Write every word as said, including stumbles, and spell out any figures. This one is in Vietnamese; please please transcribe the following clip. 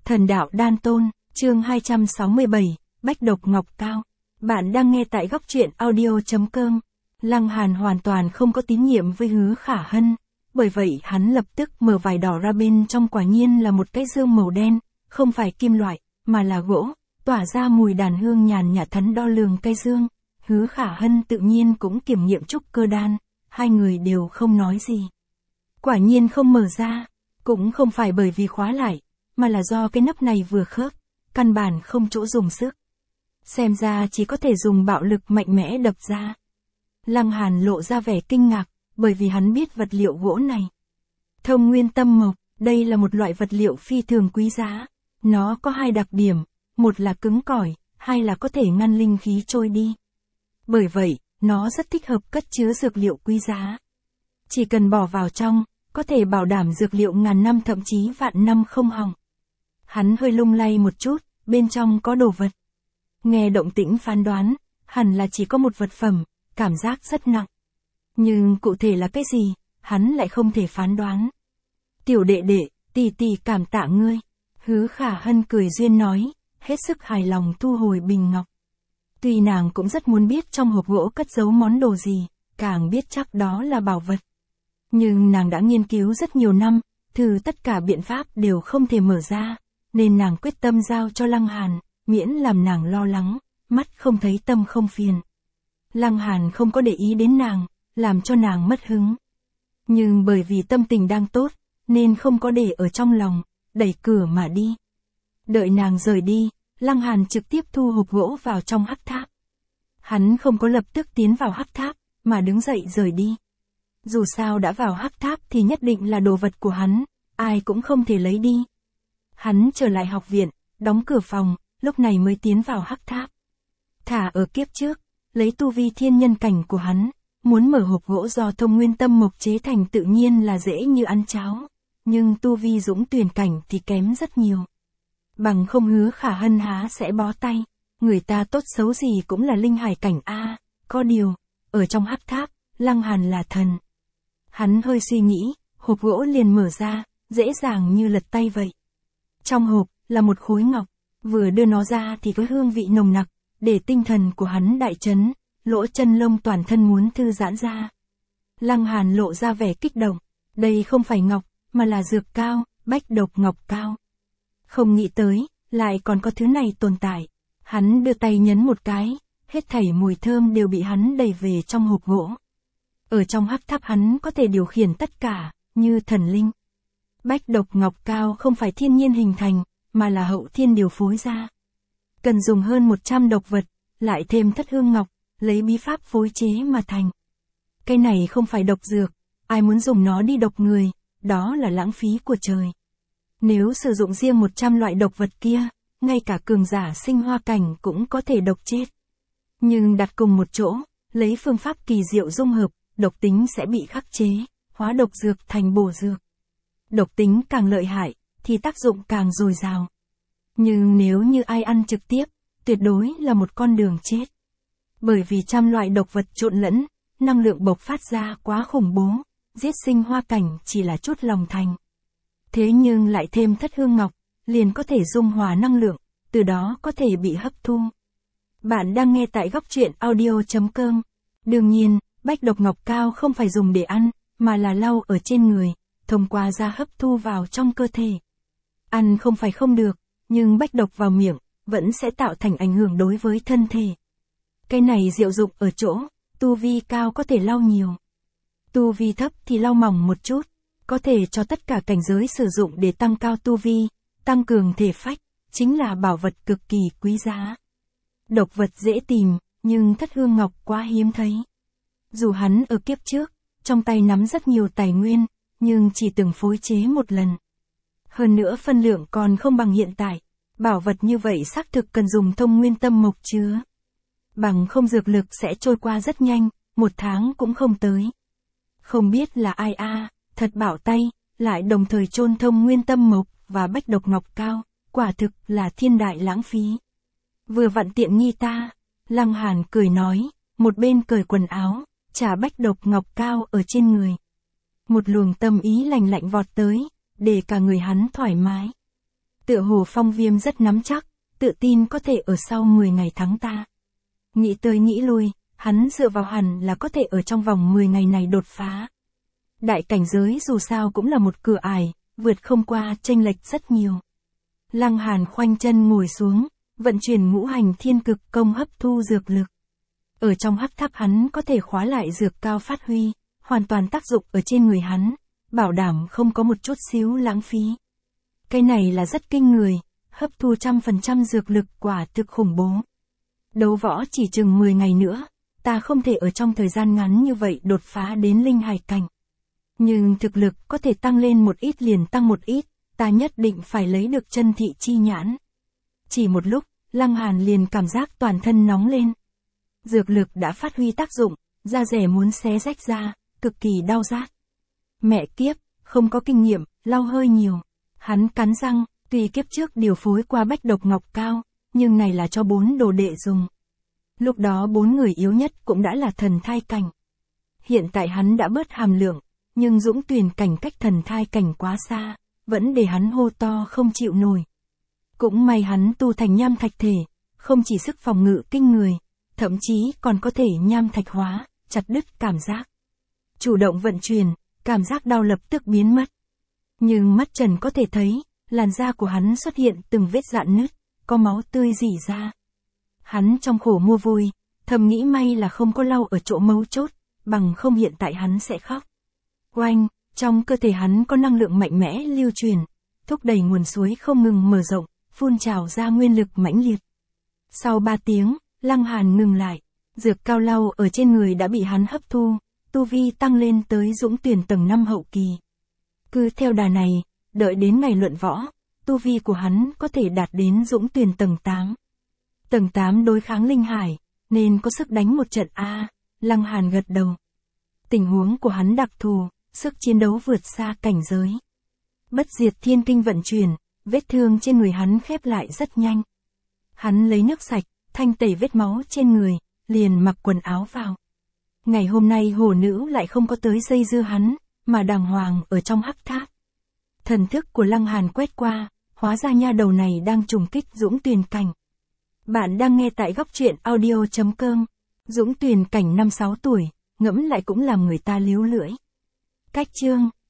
Thần đạo đan tôn, chương hai trăm sáu mươi bảy, Bách độc ngọc cao. Bạn đang nghe tại góc truyện audio chấm com. Lăng Hàn hoàn toàn không có tín nhiệm với Hứa Khả Hân, bởi vậy hắn lập tức mở vải đỏ ra, bên trong quả nhiên là một cái dương màu đen, không phải kim loại, mà là gỗ, tỏa ra mùi đàn hương nhàn nhạt. Thắn đo lường cây dương, Hứa Khả Hân tự nhiên cũng kiểm nghiệm trúc cơ đan, hai người đều không nói gì. Quả nhiên không mở ra, cũng không phải bởi vì khóa lại, mà là do cái nắp này vừa khớp, căn bản không chỗ dùng sức. Xem ra chỉ có thể dùng bạo lực mạnh mẽ đập ra. Lăng Hàn lộ ra vẻ kinh ngạc, bởi vì hắn biết vật liệu gỗ này. Thông nguyên tâm mộc, đây là một loại vật liệu phi thường quý giá. Nó có hai đặc điểm, một là cứng cỏi, hai là có thể ngăn linh khí trôi đi. Bởi vậy, nó rất thích hợp cất chứa dược liệu quý giá. Chỉ cần bỏ vào trong, có thể bảo đảm dược liệu ngàn năm thậm chí vạn năm không hỏng. Hắn hơi lung lay một chút, bên trong có đồ vật. Nghe động tĩnh phán đoán, hẳn là chỉ có một vật phẩm, cảm giác rất nặng. Nhưng cụ thể là cái gì, hắn lại không thể phán đoán. Tiểu đệ đệ, tỷ tỷ cảm tạ ngươi. Hứa Khả Hân cười duyên nói, hết sức hài lòng thu hồi bình ngọc. Tuy nàng cũng rất muốn biết trong hộp gỗ cất giấu món đồ gì, càng biết chắc đó là bảo vật. Nhưng nàng đã nghiên cứu rất nhiều năm, thử tất cả biện pháp đều không thể mở ra, nên nàng quyết tâm giao cho Lăng Hàn, miễn làm nàng lo lắng, mắt không thấy tâm không phiền. Lăng Hàn không có để ý đến nàng, làm cho nàng mất hứng. Nhưng bởi vì tâm tình đang tốt, nên không có để ở trong lòng, đẩy cửa mà đi. Đợi nàng rời đi, Lăng Hàn trực tiếp thu hộp gỗ vào trong hắc tháp. Hắn không có lập tức tiến vào hắc tháp, mà đứng dậy rời đi. Dù sao đã vào hắc tháp thì nhất định là đồ vật của hắn, ai cũng không thể lấy đi. Hắn trở lại học viện, đóng cửa phòng, lúc này mới tiến vào hắc tháp. Thả ở kiếp trước, lấy tu vi thiên nhân cảnh của hắn, muốn mở hộp gỗ do thông nguyên tâm mộc chế thành tự nhiên là dễ như ăn cháo, nhưng tu vi dũng tuyển cảnh thì kém rất nhiều. Bằng không Hứa Khả Hân há sẽ bó tay, người ta tốt xấu gì cũng là linh hải cảnh A, có điều, ở trong hắc tháp, Lăng Hàn là thần. Hắn hơi suy nghĩ, hộp gỗ liền mở ra, dễ dàng như lật tay vậy. Trong hộp, là một khối ngọc, vừa đưa nó ra thì có hương vị nồng nặc, để tinh thần của hắn đại chấn, lỗ chân lông toàn thân muốn thư giãn ra. Lăng Hàn lộ ra vẻ kích động, đây không phải ngọc, mà là dược cao, bách độc ngọc cao. Không nghĩ tới, lại còn có thứ này tồn tại. Hắn đưa tay nhấn một cái, hết thảy mùi thơm đều bị hắn đẩy về trong hộp gỗ. Ở trong hắc tháp hắn có thể điều khiển tất cả, như thần linh. Bách độc ngọc cao không phải thiên nhiên hình thành, mà là hậu thiên điều phối ra. Cần dùng hơn một trăm độc vật, lại thêm thất hương ngọc, lấy bí pháp phối chế mà thành. Cái này không phải độc dược, ai muốn dùng nó đi độc người, đó là lãng phí của trời. Nếu sử dụng riêng một trăm loại độc vật kia, ngay cả cường giả sinh hoa cảnh cũng có thể độc chết. Nhưng đặt cùng một chỗ, lấy phương pháp kỳ diệu dung hợp, độc tính sẽ bị khắc chế, hóa độc dược thành bổ dược. Độc tính càng lợi hại, thì tác dụng càng dồi dào. Nhưng nếu như ai ăn trực tiếp, tuyệt đối là một con đường chết. Bởi vì trăm loại độc vật trộn lẫn, năng lượng bộc phát ra quá khủng bố, giết sinh hoa cảnh chỉ là chút lòng thành. Thế nhưng lại thêm thất hương ngọc, liền có thể dung hòa năng lượng, từ đó có thể bị hấp thu. Bạn đang nghe tại góc truyện audio chấm com. Đương nhiên, bách độc ngọc cao không phải dùng để ăn, mà là lau ở trên người, thông qua da hấp thu vào trong cơ thể. Ăn không phải không được, nhưng bách độc vào miệng, vẫn sẽ tạo thành ảnh hưởng đối với thân thể. Cái này diệu dụng ở chỗ, tu vi cao có thể lau nhiều. Tu vi thấp thì lau mỏng một chút, có thể cho tất cả cảnh giới sử dụng để tăng cao tu vi, tăng cường thể phách, chính là bảo vật cực kỳ quý giá. Độc vật dễ tìm, nhưng thất hương ngọc quá hiếm thấy. Dù hắn ở kiếp trước, trong tay nắm rất nhiều tài nguyên, nhưng chỉ từng phối chế một lần. Hơn nữa phân lượng còn không bằng hiện tại, bảo vật như vậy xác thực cần dùng thông nguyên tâm mộc chứa. Bằng không dược lực sẽ trôi qua rất nhanh, một tháng cũng không tới. Không biết là ai a, thật bảo tay, lại đồng thời chôn thông nguyên tâm mộc và bách độc ngọc cao, quả thực là thiên đại lãng phí. Vừa vặn tiện nghi ta, Lăng Hàn cười nói, một bên cởi quần áo, trả bách độc ngọc cao ở trên người. Một luồng tâm ý lành lạnh vọt tới, để cả người hắn thoải mái. Tựa hồ Phong Viêm rất nắm chắc, tự tin có thể ở sau mười ngày thắng ta. Nghĩ tới nghĩ lui, hắn dựa vào hẳn là có thể ở trong vòng mười ngày này đột phá. Đại cảnh giới dù sao cũng là một cửa ải, vượt không qua chênh lệch rất nhiều. Lăng Hàn khoanh chân ngồi xuống, vận chuyển ngũ hành thiên cực công hấp thu dược lực. Ở trong hắc tháp hắn có thể khóa lại dược cao phát huy, hoàn toàn tác dụng ở trên người hắn, bảo đảm không có một chút xíu lãng phí. Cái này là rất kinh người, hấp thu trăm phần trăm dược lực quả thực khủng bố. Đấu võ chỉ chừng mười ngày nữa, ta không thể ở trong thời gian ngắn như vậy đột phá đến linh hải cảnh. Nhưng thực lực có thể tăng lên một ít liền tăng một ít, ta nhất định phải lấy được chân thị chi nhãn. Chỉ một lúc, Lăng Hàn liền cảm giác toàn thân nóng lên. Dược lực đã phát huy tác dụng, da rẻ muốn xé rách ra, cực kỳ đau rát. Mẹ kiếp, không có kinh nghiệm, lau hơi nhiều. Hắn cắn răng, tuy kiếp trước điều phối qua bách độc ngọc cao, nhưng này là cho bốn đồ đệ dùng. Lúc đó bốn người yếu nhất cũng đã là thần thai cảnh. Hiện tại hắn đã bớt hàm lượng, nhưng dũng tuyển cảnh cách thần thai cảnh quá xa, vẫn để hắn hô to không chịu nổi. Cũng may hắn tu thành nham thạch thể, không chỉ sức phòng ngự kinh người, thậm chí còn có thể nham thạch hóa, chặt đứt cảm giác. Chủ động vận chuyển, cảm giác đau lập tức biến mất. Nhưng mắt trần có thể thấy, làn da của hắn xuất hiện từng vết rạn nứt, có máu tươi rỉ ra. Hắn trong khổ mua vui, thầm nghĩ may là không có lau ở chỗ mấu chốt, bằng không hiện tại hắn sẽ khóc. Oanh, trong cơ thể hắn có năng lượng mạnh mẽ lưu truyền, thúc đẩy nguồn suối không ngừng mở rộng, phun trào ra nguyên lực mãnh liệt. Sau ba tiếng, Lăng Hàn ngừng lại, dược cao lau ở trên người đã bị hắn hấp thu, tu vi tăng lên tới dũng tuyển tầng năm hậu kỳ. Cứ theo đà này, đợi đến ngày luận võ, tu vi của hắn có thể đạt đến dũng tuyển tầng tám. Tầng tám đối kháng linh hải, nên có sức đánh một trận A, Lăng Hàn gật đầu. Tình huống của hắn đặc thù, sức chiến đấu vượt xa cảnh giới. Bất diệt thiên kinh vận chuyển, vết thương trên người hắn khép lại rất nhanh. Hắn lấy nước sạch, thanh tẩy vết máu trên người, liền mặc quần áo vào. Ngày hôm nay hổ nữ lại không có tới dây dưa hắn, mà đàng hoàng ở trong hắc tháp. Thần thức của Lăng Hàn quét qua, hóa ra nha đầu này đang trùng kích dũng tuyển cảnh. Bạn đang nghe tại góc truyện audio chấm com. Dũng tuyển cảnh năm sáu tuổi, ngẫm lại cũng làm người ta líu lưỡi. Cách chương